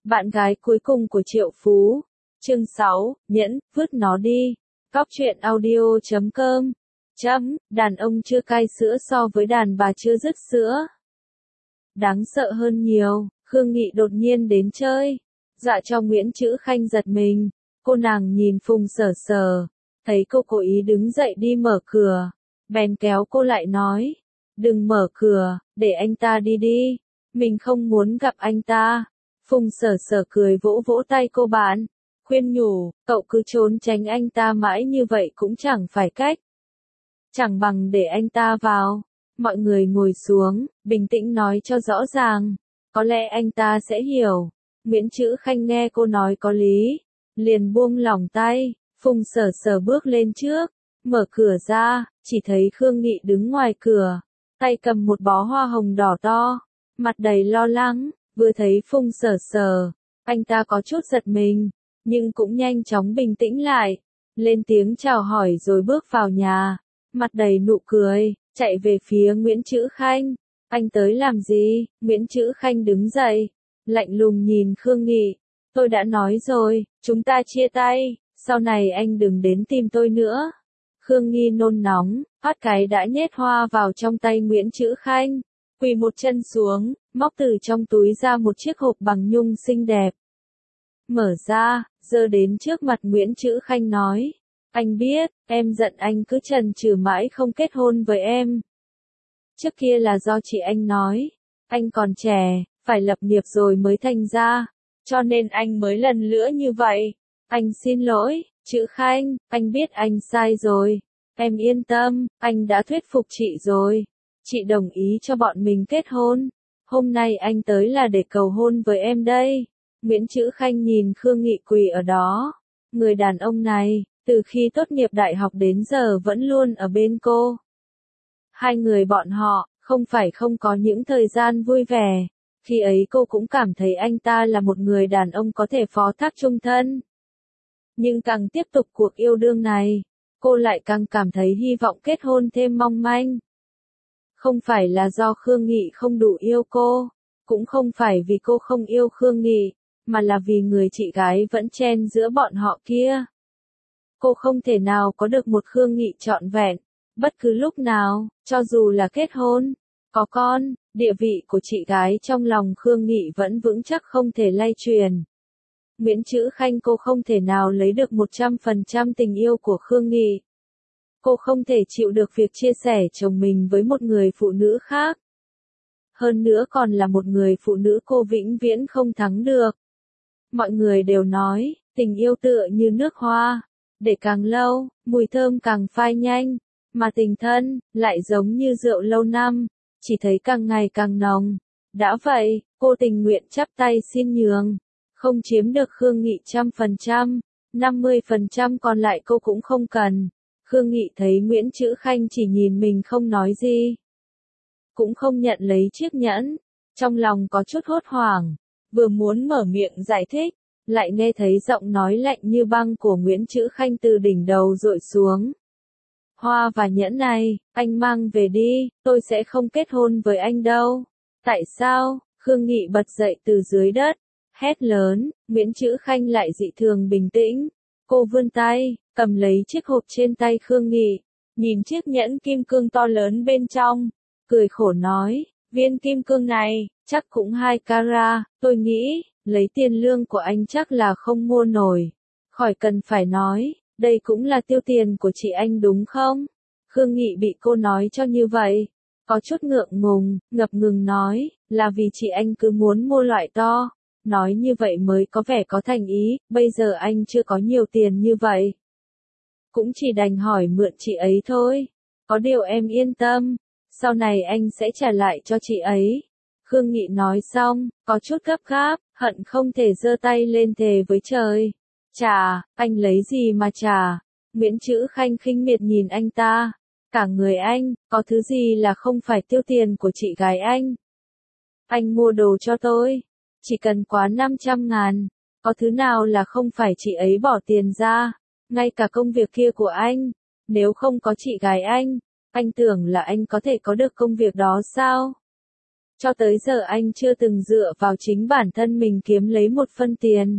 Bạn gái cuối cùng của Triệu Phú. Chương 6, nhẫn, vứt nó đi. Cóc truyện audio.com. Đàn ông chưa cai sữa so với đàn bà chưa dứt sữa. Đáng sợ hơn nhiều, Khương Nghị đột nhiên đến chơi. Dạ cho Nguyễn Trữ Khanh giật mình. Cô nàng nhìn Phùng Sở Sở. Thấy cô cố ý đứng dậy đi mở cửa. Bèn kéo cô lại nói. Đừng mở cửa, để anh ta đi đi. Mình không muốn gặp anh ta. Phùng Sở Sở cười vỗ vỗ tay cô bạn. Khuyên nhủ, cậu cứ trốn tránh anh ta mãi như vậy cũng chẳng phải cách. Chẳng bằng để anh ta vào. Mọi người ngồi xuống, bình tĩnh nói cho rõ ràng. Có lẽ anh ta sẽ hiểu. Nguyễn Trữ Khanh nghe cô nói có lý. Liền buông lỏng tay. Phùng Sở Sở bước lên trước. Mở cửa ra, chỉ thấy Khương Nghị đứng ngoài cửa. Tay cầm một bó hoa hồng đỏ to. Mặt đầy lo lắng. Vừa thấy Phùng Sở Sở, anh ta có chút giật mình, nhưng cũng nhanh chóng bình tĩnh lại, lên tiếng chào hỏi rồi bước vào nhà, mặt đầy nụ cười, chạy về phía Nguyễn Trữ Khanh. Anh tới làm gì? Nguyễn Trữ Khanh đứng dậy, lạnh lùng nhìn Khương Nghị. Tôi đã nói rồi, chúng ta chia tay, sau này anh đừng đến tìm tôi nữa. Khương Nghi nôn nóng, phát cái đã nhét hoa vào trong tay Nguyễn Trữ Khanh. Quỳ một chân xuống, móc từ trong túi ra một chiếc hộp bằng nhung xinh đẹp. Mở ra, giơ đến trước mặt Nguyễn Trữ Khanh nói. Anh biết, em giận anh cứ chần chừ mãi không kết hôn với em. Trước kia là do chị anh nói, anh còn trẻ, phải lập nghiệp rồi mới thành ra. Cho nên anh mới lần nữa như vậy. Anh xin lỗi, Trữ Khanh, anh biết anh sai rồi. Em yên tâm, anh đã thuyết phục chị rồi. Chị đồng ý cho bọn mình kết hôn. Hôm nay anh tới là để cầu hôn với em đây. Nguyễn Trữ Khanh nhìn Khương Nghị quỳ ở đó. Người đàn ông này, từ khi tốt nghiệp đại học đến giờ vẫn luôn ở bên cô. Hai người bọn họ, không phải không có những thời gian vui vẻ. Khi ấy cô cũng cảm thấy anh ta là một người đàn ông có thể phó thác chung thân. Nhưng càng tiếp tục cuộc yêu đương này, cô lại càng cảm thấy hy vọng kết hôn thêm mong manh. Không phải là do Khương Nghị không đủ yêu cô, cũng không phải vì cô không yêu Khương Nghị, mà là vì người chị gái vẫn chen giữa bọn họ kia. Cô không thể nào có được một Khương Nghị trọn vẹn, bất cứ lúc nào, cho dù là kết hôn, có con, địa vị của chị gái trong lòng Khương Nghị vẫn vững chắc không thể lay truyền. Nguyễn Trữ Khanh cô không thể nào lấy được 100% tình yêu của Khương Nghị. Cô không thể chịu được việc chia sẻ chồng mình với một người phụ nữ khác. Hơn nữa còn là một người phụ nữ cô vĩnh viễn không thắng được. Mọi người đều nói, tình yêu tựa như nước hoa, để càng lâu, mùi thơm càng phai nhanh, mà tình thân, lại giống như rượu lâu năm, chỉ thấy càng ngày càng nồng. Đã vậy, cô tình nguyện chắp tay xin nhường, không chiếm được Khương Nghị 100%, 50% còn lại cô cũng không cần. Khương Nghị thấy Nguyễn Trữ Khanh chỉ nhìn mình không nói gì, cũng không nhận lấy chiếc nhẫn, trong lòng có chút hốt hoảng, vừa muốn mở miệng giải thích, lại nghe thấy giọng nói lạnh như băng của Nguyễn Trữ Khanh từ đỉnh đầu dội xuống. Hoa và nhẫn này, anh mang về đi, tôi sẽ không kết hôn với anh đâu. Tại sao? Khương Nghị bật dậy từ dưới đất, hét lớn. Nguyễn Trữ Khanh lại dị thường bình tĩnh. Cô vươn tay, cầm lấy chiếc hộp trên tay Khương Nghị, nhìn chiếc nhẫn kim cương to lớn bên trong, cười khổ nói, viên kim cương này, chắc cũng 2 carat, tôi nghĩ, lấy tiền lương của anh chắc là không mua nổi. Khỏi cần phải nói, đây cũng là tiêu tiền của chị anh đúng không? Khương Nghị bị cô nói cho như vậy, có chút ngượng ngùng, ngập ngừng nói, là vì chị anh cứ muốn mua loại to. Nói như vậy mới có vẻ có thành ý, bây giờ anh chưa có nhiều tiền như vậy. Cũng chỉ đành hỏi mượn chị ấy thôi. Có điều em yên tâm, sau này anh sẽ trả lại cho chị ấy. Khương Nghị nói xong, có chút gấp gáp, hận không thể giơ tay lên thề với trời. Trả, anh lấy gì mà trả? Nguyễn Trữ Khanh khinh miệt nhìn anh ta. Cả người anh, có thứ gì là không phải tiêu tiền của chị gái anh? Anh mua đồ cho tôi. Chỉ cần quá 500.000, có thứ nào là không phải chị ấy bỏ tiền ra, ngay cả công việc kia của anh, nếu không có chị gái anh tưởng là anh có thể có được công việc đó sao? Cho tới giờ anh chưa từng dựa vào chính bản thân mình kiếm lấy một phân tiền.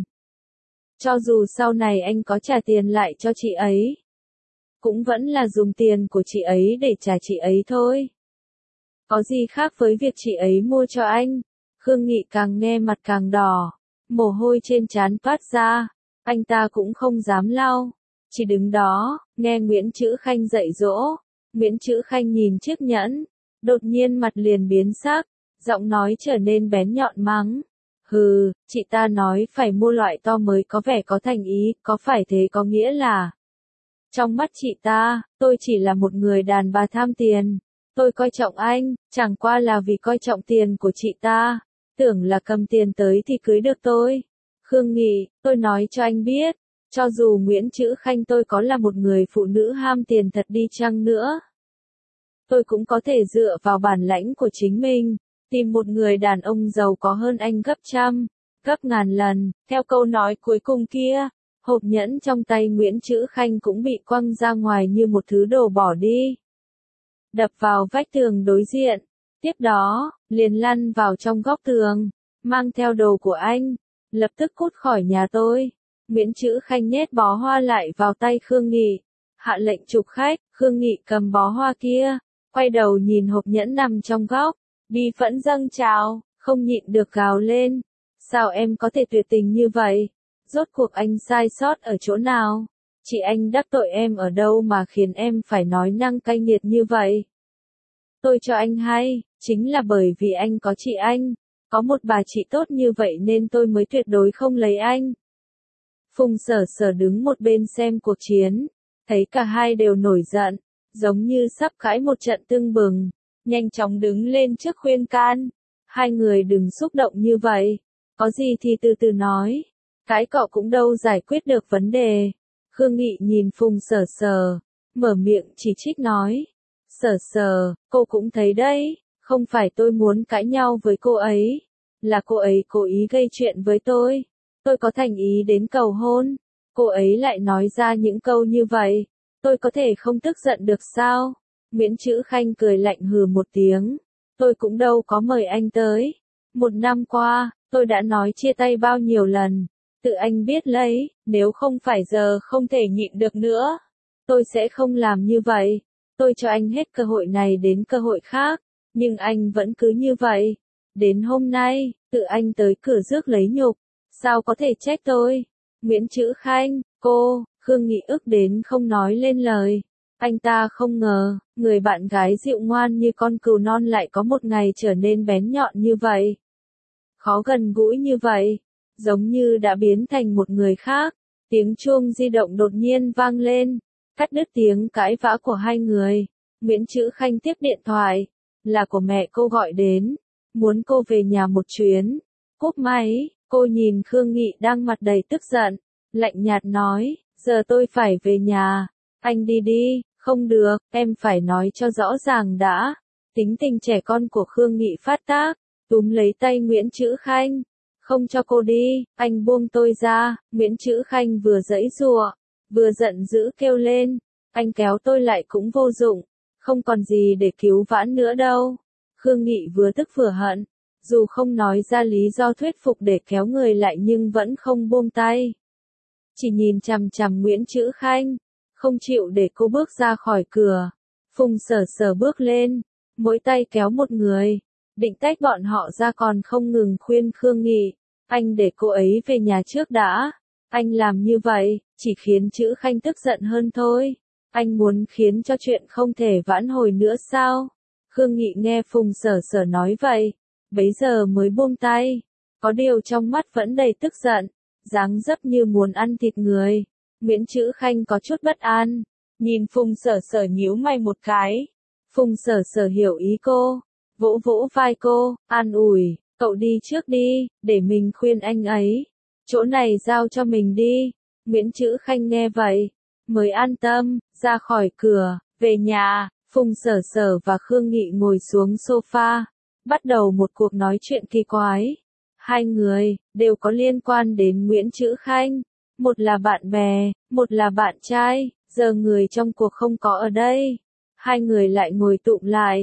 Cho dù sau này anh có trả tiền lại cho chị ấy, cũng vẫn là dùng tiền của chị ấy để trả chị ấy thôi. Có gì khác với việc chị ấy mua cho anh? Khương Nghị càng nghe mặt càng đỏ, mồ hôi trên trán toát ra, anh ta cũng không dám lau, chỉ đứng đó, nghe Nguyễn Chữ Khanh dạy dỗ. Nguyễn Chữ Khanh nhìn chiếc nhẫn, đột nhiên mặt liền biến sắc, giọng nói trở nên bén nhọn mắng. Hừ, chị ta nói phải mua loại to mới có vẻ có thành ý, có phải thế có nghĩa là... Trong mắt chị ta, tôi chỉ là một người đàn bà tham tiền. Tôi coi trọng anh, chẳng qua là vì coi trọng tiền của chị ta. Tưởng là cầm tiền tới thì cưới được tôi. Khương Nghị, tôi nói cho anh biết, cho dù Nguyễn Chữ Khanh tôi có là một người phụ nữ ham tiền thật đi chăng nữa, tôi cũng có thể dựa vào bản lãnh của chính mình, tìm một người đàn ông giàu có hơn anh gấp trăm, gấp ngàn lần. Theo câu nói cuối cùng kia, hộp nhẫn trong tay Nguyễn Chữ Khanh cũng bị quăng ra ngoài như một thứ đồ bỏ đi, đập vào vách tường đối diện. Tiếp đó, liền lăn vào trong góc tường, mang theo đồ của anh, lập tức cút khỏi nhà tôi. Nguyễn Chữ Khanh nhét bó hoa lại vào tay Khương Nghị, hạ lệnh chụp khách. Khương Nghị cầm bó hoa kia, quay đầu nhìn hộp nhẫn nằm trong góc, bi phẫn dâng trào, không nhịn được gào lên. Sao em có thể tuyệt tình như vậy? Rốt cuộc anh sai sót ở chỗ nào? Chị anh đắc tội em ở đâu mà khiến em phải nói năng cay nghiệt như vậy? Tôi cho anh hay, chính là bởi vì anh có chị anh, có một bà chị tốt như vậy nên tôi mới tuyệt đối không lấy anh. Phùng Sở Sở đứng một bên xem cuộc chiến, thấy cả hai đều nổi giận, giống như sắp cãi một trận tưng bừng, nhanh chóng đứng lên trước khuyên can. Hai người đừng xúc động như vậy, có gì thì từ từ nói, cãi cọ cũng đâu giải quyết được vấn đề. Khương Nghị nhìn Phùng Sở Sở, mở miệng chỉ trích nói. Sở Sở, cô cũng thấy đấy, không phải tôi muốn cãi nhau với cô ấy, là cô ấy cố ý gây chuyện với tôi có thành ý đến cầu hôn, cô ấy lại nói ra những câu như vậy, tôi có thể không tức giận được sao? Nguyễn Chữ Khanh cười lạnh hừ một tiếng, tôi cũng đâu có mời anh tới, một năm qua, tôi đã nói chia tay bao nhiêu lần, tự anh biết lấy, nếu không phải giờ không thể nhịn được nữa, tôi sẽ không làm như vậy. Tôi cho anh hết cơ hội này đến cơ hội khác, nhưng anh vẫn cứ như vậy. Đến hôm nay, tự anh tới cửa rước lấy nhục, sao có thể trách tôi? Nguyễn Chữ Khanh, cô, Khương Nghị ức đến không nói lên lời. Anh ta không ngờ, người bạn gái dịu ngoan như con cừu non lại có một ngày trở nên bén nhọn như vậy. Khó gần gũi như vậy, giống như đã biến thành một người khác. Tiếng chuông di động đột nhiên vang lên, cắt đứt tiếng cãi vã của hai người. Nguyễn Chữ Khanh tiếp điện thoại, là của mẹ cô gọi đến, muốn cô về nhà một chuyến. Cúp máy, cô nhìn Khương Nghị đang mặt đầy tức giận, lạnh nhạt nói, giờ tôi phải về nhà, anh đi đi. Không được, em phải nói cho rõ ràng đã. Tính tình trẻ con của Khương Nghị phát tác, túm lấy tay Nguyễn Chữ Khanh, không cho cô đi, anh buông tôi ra. Nguyễn Chữ Khanh vừa giãy giụa, vừa giận dữ kêu lên, anh kéo tôi lại cũng vô dụng, không còn gì để cứu vãn nữa đâu. Khương Nghị vừa tức vừa hận, dù không nói ra lý do thuyết phục để kéo người lại nhưng vẫn không buông tay. Chỉ nhìn chằm chằm Nguyễn Chữ Khanh, không chịu để cô bước ra khỏi cửa. Phùng Sở Sở bước lên, mỗi tay kéo một người, định tách bọn họ ra còn không ngừng khuyên Khương Nghị, anh để cô ấy về nhà trước đã. Anh làm như vậy, chỉ khiến Chữ Khanh tức giận hơn thôi. Anh muốn khiến cho chuyện không thể vãn hồi nữa sao? Khương Nghị nghe Phùng Sở Sở nói vậy, bấy giờ mới buông tay, có điều trong mắt vẫn đầy tức giận, dáng dấp như muốn ăn thịt người. Nguyễn Chữ Khanh có chút bất an, nhìn Phùng Sở Sở nhíu mày một cái. Phùng Sở Sở hiểu ý cô, vỗ vỗ vai cô, an ủi, cậu đi trước đi, để mình khuyên anh ấy. Chỗ này giao cho mình đi. Nguyễn Chữ Khanh nghe vậy, mới an tâm, ra khỏi cửa, về nhà. Phùng Sở Sở và Khương Nghị ngồi xuống sofa, bắt đầu một cuộc nói chuyện kỳ quái. Hai người, đều có liên quan đến Nguyễn Chữ Khanh. Một là bạn bè, một là bạn trai, giờ người trong cuộc không có ở đây. Hai người lại ngồi tụm lại,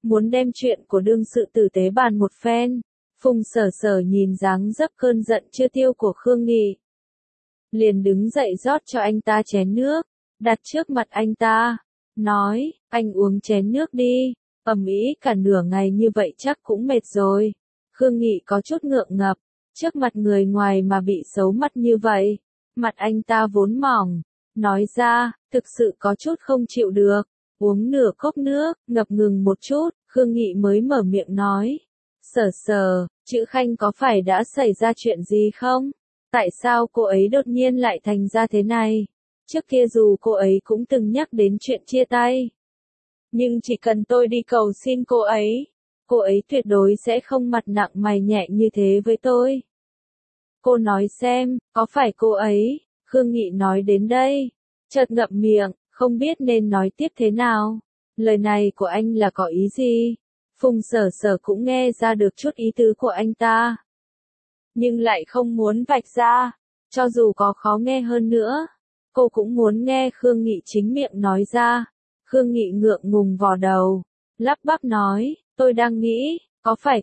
muốn đem chuyện của đương sự tử tế bàn một phen. Phùng Sở Sở nhìn dáng dấp cơn giận chưa tiêu của Khương Nghị, liền đứng dậy rót cho anh ta chén nước, đặt trước mặt anh ta, nói, anh uống chén nước đi, ầm ĩ cả nửa ngày như vậy chắc cũng mệt rồi. Khương Nghị có chút ngượng ngập, trước mặt người ngoài mà bị xấu mặt như vậy, mặt anh ta vốn mỏng, nói ra, thực sự có chút không chịu được, uống nửa cốc nước, ngập ngừng một chút, Khương Nghị mới mở miệng nói, Sở Sở, chữ Khanh có phải đã xảy ra chuyện gì không? Tại sao cô ấy đột nhiên lại thành ra thế này? Trước kia dù cô ấy cũng từng nhắc đến chuyện chia tay. Nhưng chỉ cần tôi đi cầu xin cô ấy tuyệt đối sẽ không mặt nặng mày nhẹ như thế với tôi. Cô nói xem, có phải cô ấy? Khương Nghị nói đến đây, chợt ngậm miệng, không biết nên nói tiếp thế nào. Lời này của anh là có ý gì? Phùng Sở Sở cũng nghe ra được chút ý tứ của anh ta, nhưng lại không muốn vạch ra, cho dù có khó nghe hơn nữa, cô cũng muốn nghe Khương Nghị chính miệng nói ra. Khương Nghị ngượng ngùng vò đầu, lắp bắp nói, tôi đang nghĩ, có phải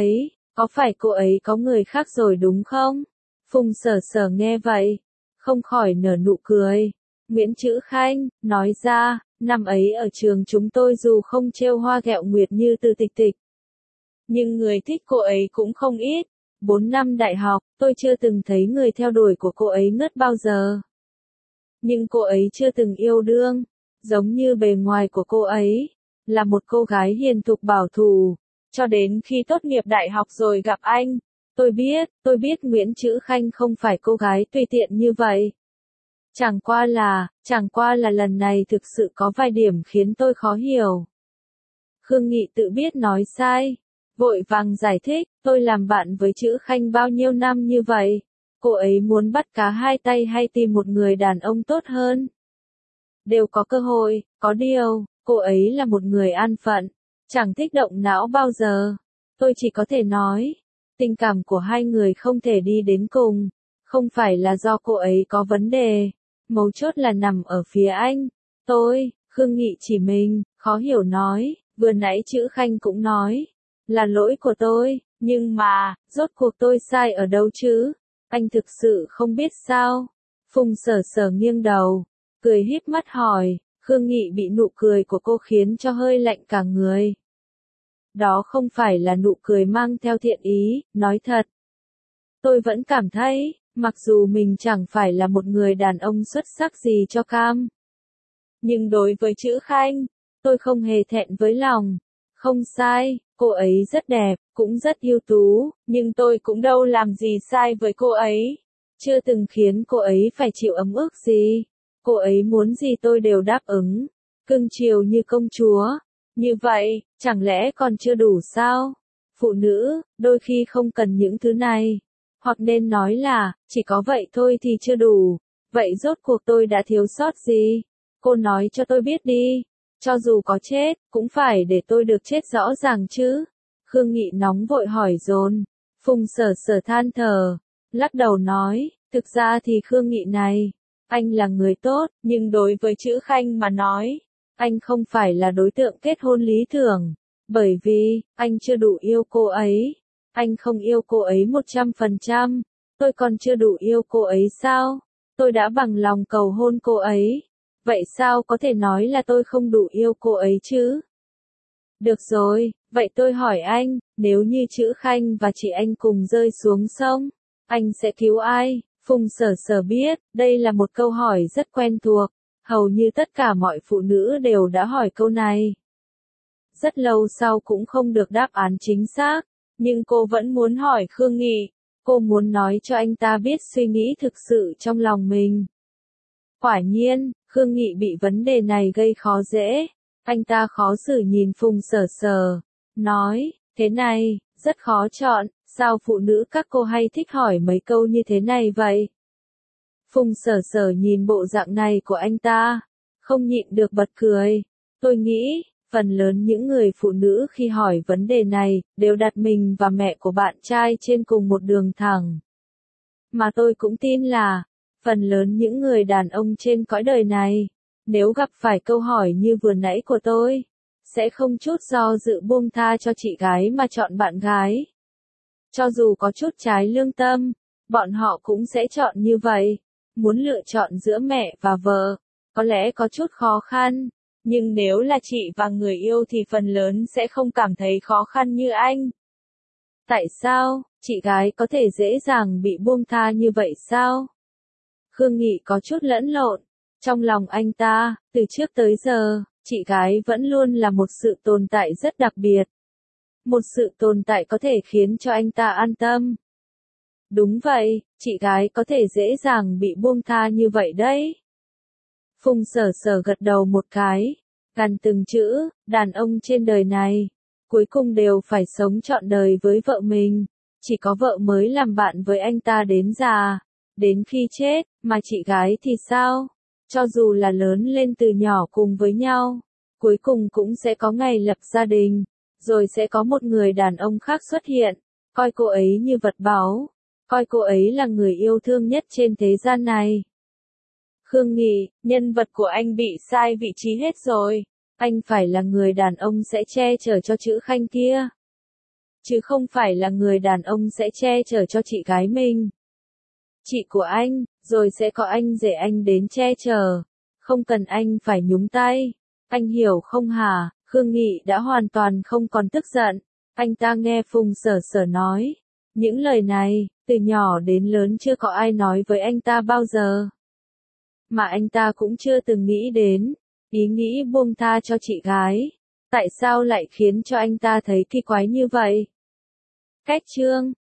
cô ấy có người khác rồi đúng không? Phùng Sở Sở nghe vậy, không khỏi nở nụ cười. Nguyễn Chữ Khanh, nói ra, năm ấy ở trường chúng tôi dù không trêu hoa ghẹo nguyệt như Từ Tịch Tịch, nhưng người thích cô ấy cũng không ít. 4 năm đại học, tôi chưa từng thấy người theo đuổi của cô ấy ngớt bao giờ. Nhưng cô ấy chưa từng yêu đương, giống như bề ngoài của cô ấy, là một cô gái hiền thục bảo thủ, cho đến khi tốt nghiệp đại học rồi gặp anh. Tôi biết Nguyễn Chữ Khanh không phải cô gái tùy tiện như vậy. Chẳng qua là lần này thực sự có vài điểm khiến tôi khó hiểu. Khương Nghị tự biết nói sai, vội vàng giải thích, tôi làm bạn với Chữ Khanh bao nhiêu năm như vậy, cô ấy muốn bắt cá hai tay hay tìm một người đàn ông tốt hơn, đều có cơ hội, có điều, cô ấy là một người an phận, chẳng thích động não bao giờ. Tôi chỉ có thể nói, tình cảm của hai người không thể đi đến cùng, không phải là do cô ấy có vấn đề, mấu chốt là nằm ở phía anh. Khương Nghị chỉ mình, khó hiểu nói, vừa nãy Chữ Khanh cũng nói, là lỗi của tôi, nhưng mà, rốt cuộc tôi sai ở đâu chứ? Anh thực sự không biết sao? Phùng Sở Sở nghiêng đầu, cười híp mắt hỏi, Khương Nghị bị nụ cười của cô khiến cho hơi lạnh cả người. Đó không phải là nụ cười mang theo thiện ý, nói thật. Tôi vẫn cảm thấy, mặc dù mình chẳng phải là một người đàn ông xuất sắc gì cho cam, nhưng đối với Chữ Khanh, tôi không hề thẹn với lòng. Không sai, cô ấy rất đẹp, cũng rất ưu tú, nhưng tôi cũng đâu làm gì sai với cô ấy. Chưa từng khiến cô ấy phải chịu ấm ức gì. Cô ấy muốn gì tôi đều đáp ứng. Cưng chiều như công chúa. Như vậy, chẳng lẽ còn chưa đủ sao? Phụ nữ, đôi khi không cần những thứ này. Hoặc nên nói là, chỉ có vậy thôi thì chưa đủ. Vậy rốt cuộc tôi đã thiếu sót gì? Cô nói cho tôi biết đi. Cho dù có chết, cũng phải để tôi được chết rõ ràng chứ. Khương Nghị nóng vội hỏi dồn. Phùng Sở Sở than thở, lắc đầu nói, thực ra thì Khương Nghị này, anh là người tốt, nhưng đối với Chữ Khanh mà nói, anh không phải là đối tượng kết hôn lý tưởng, bởi vì, anh chưa đủ yêu cô ấy. Anh không yêu cô ấy 100%, tôi còn chưa đủ yêu cô ấy sao? Tôi đã bằng lòng cầu hôn cô ấy. Vậy sao có thể nói là tôi không đủ yêu cô ấy chứ? Được rồi, vậy tôi hỏi anh, nếu như Chữ Khanh và chị anh cùng rơi xuống sông, anh sẽ cứu ai? Phùng Sở Sở biết, đây là một câu hỏi rất quen thuộc, hầu như tất cả mọi phụ nữ đều đã hỏi câu này. Rất lâu sau cũng không được đáp án chính xác, nhưng cô vẫn muốn hỏi Khương Nghị, cô muốn nói cho anh ta biết suy nghĩ thực sự trong lòng mình. Quả nhiên, Khương Nghị bị vấn đề này gây khó dễ. Anh ta khó xử nhìn Phùng Sở Sở, nói, thế này, rất khó chọn, sao phụ nữ các cô hay thích hỏi mấy câu như thế này vậy? Phùng Sở Sở nhìn bộ dạng này của anh ta, không nhịn được bật cười. Tôi nghĩ, phần lớn những người phụ nữ khi hỏi vấn đề này, đều đặt mình và mẹ của bạn trai trên cùng một đường thẳng. Mà tôi cũng tin là, phần lớn những người đàn ông trên cõi đời này, nếu gặp phải câu hỏi như vừa nãy của tôi, sẽ không chút do dự buông tha cho chị gái mà chọn bạn gái. Cho dù có chút trái lương tâm, bọn họ cũng sẽ chọn như vậy. Muốn lựa chọn giữa mẹ và vợ, có lẽ có chút khó khăn, nhưng nếu là chị và người yêu thì phần lớn sẽ không cảm thấy khó khăn như anh. Tại sao, chị gái có thể dễ dàng bị buông tha như vậy sao? Khương Nghị có chút lẫn lộn. Trong lòng anh ta, từ trước tới giờ, chị gái vẫn luôn là một sự tồn tại rất đặc biệt. Một sự tồn tại có thể khiến cho anh ta an tâm. Đúng vậy, chị gái có thể dễ dàng bị buông tha như vậy đấy. Phùng Sở Sở gật đầu một cái, gằn từng chữ, đàn ông trên đời này, cuối cùng đều phải sống trọn đời với vợ mình. Chỉ có vợ mới làm bạn với anh ta đến già, đến khi chết, mà chị gái thì sao? Cho dù là lớn lên từ nhỏ cùng với nhau, cuối cùng cũng sẽ có ngày lập gia đình, rồi sẽ có một người đàn ông khác xuất hiện, coi cô ấy như vật báu, coi cô ấy là người yêu thương nhất trên thế gian này. Khương Nghị, nhân vật của anh bị sai vị trí hết rồi. Anh phải là người đàn ông sẽ che chở cho chữ Khanh kia, chứ không phải là người đàn ông sẽ che chở cho chị gái mình. Chị của anh, rồi sẽ có anh rể anh đến che chở. Không cần anh phải nhúng tay. Anh hiểu không hả? Khương Nghị đã hoàn toàn không còn tức giận. Anh ta nghe Phùng Sở Sở nói. Những lời này, từ nhỏ đến lớn chưa có ai nói với anh ta bao giờ. Mà anh ta cũng chưa từng nghĩ đến. Ý nghĩ buông tha cho chị gái. Tại sao lại khiến cho anh ta thấy kỳ quái như vậy? Cách chương